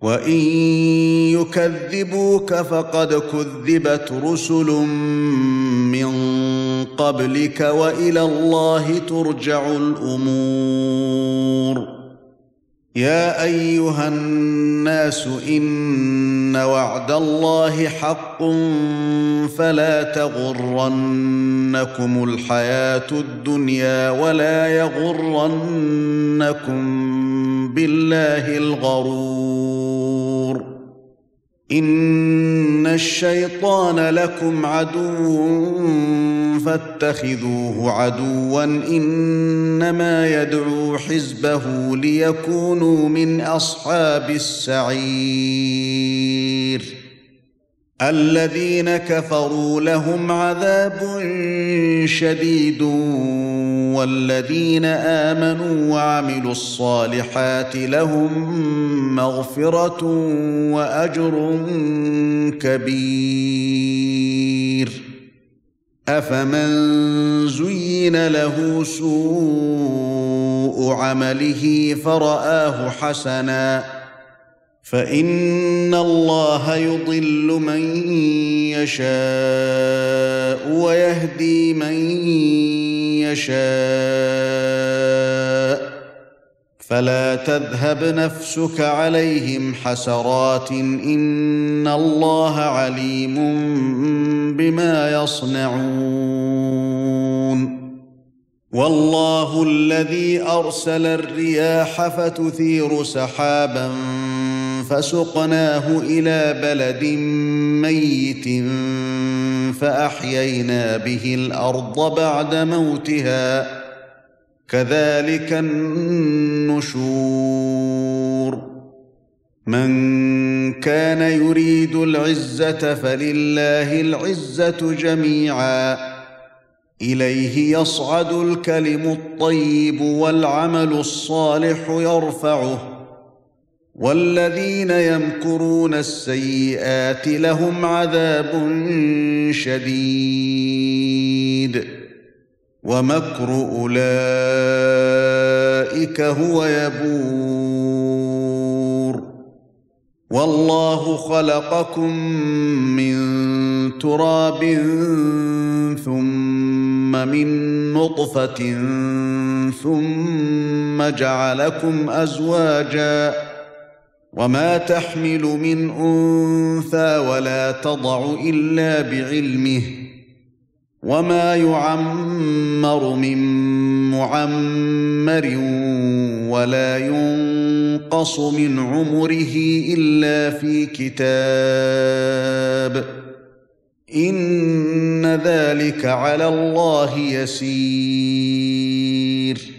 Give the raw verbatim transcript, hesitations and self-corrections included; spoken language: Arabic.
وَإِن يُكَذِّبُوكَ فَقَدْ كُذِّبَتْ رُسُلٌ مِّن قَبْلِكَ وَإِلَى اللَّهِ تُرْجَعُ الْأُمُورُ يَا أَيُّهَا النَّاسُ إِنَّ وَعْدَ اللَّهِ حَقٌّ فَلَا تَغُرَّنَّكُمُ الْحَيَاةُ الدُّنْيَا وَلَا يَغُرَّنَّكُم بِاللَّهِ الْغَرُورُ إِنَّ الشَّيْطَانَ لَكُمْ عَدُوٌّ فَاتَّخِذُوهُ عَدُوًّا إِنَّمَا يَدْعُو حِزْبَهُ لِيَكُونُوا مِنْ أَصْحَابِ السَّعِيرِ الَّذِينَ كَفَرُوا لَهُمْ عَذَابٌ شَدِيدٌ وَالَّذِينَ آمَنُوا وَعَمِلُوا الصَّالِحَاتِ لَهُم مَّغْفِرَةٌ وَأَجْرٌ كَبِيرٌ أَفَمَن زُيِّنَ لَهُ سُوءُ عَمَلِهِ فَرَآهُ حَسَنًا فَإِنَّ اللَّهَ يُضِلُّ مَن يَشَاءُ وَيَهْدِي مَن يَشَاءُ فَلَا تَذْهَبْ نَفْسُكَ عَلَيْهِمْ حَسَرَاتٍ إِنَّ اللَّهَ عَلِيمٌ بِمَا يَصْنَعُونَ وَاللَّهُ الَّذِي أَرْسَلَ الرِّيَاحَ فَتُثِيرُ سَحَابًا فَسُقْنَاهُ إِلَى بَلَدٍ مَّيِّتٍ فَأَحْيَيْنَا بِهِ الْأَرْضَ بَعْدَ مَوْتِهَا كَذَلِكَ النُّشُورُ مَن كَانَ يُرِيدُ الْعِزَّةَ فَلِلَّهِ الْعِزَّةُ جَمِيعًا إِلَيْهِ يَصْعَدُ الْكَلِمُ الطَّيِّبُ وَالْعَمَلُ الصَّالِحُ يَرْفَعُهُ وَالَّذِينَ يَمْكُرُونَ السَّيِّئَاتِ لَهُمْ عَذَابٌ شَدِيدٌ وَمَكْرُ أُولَئِكَ هُوَ يَبُورُ وَاللَّهُ خَلَقَكُم مِّن تُرَابٍ ثُمَّ مِن نُّطْفَةٍ ثُمَّ جَعَلَكُمْ أَزْوَاجًا وَمَا تَحْمِلُ مِنْ أُنثَىٰ وَلَا تَضَعُ إِلَّا بِعِلْمِهِ وَمَا يُعَمَّرُ مِن مُّعَمَّرٍ وَلَا يُنقَصُ مِنْ عُمُرِهِ إِلَّا فِي كِتَابٍ إِنَّ ذَلِكَ عَلَى اللَّهِ يَسِيرٌ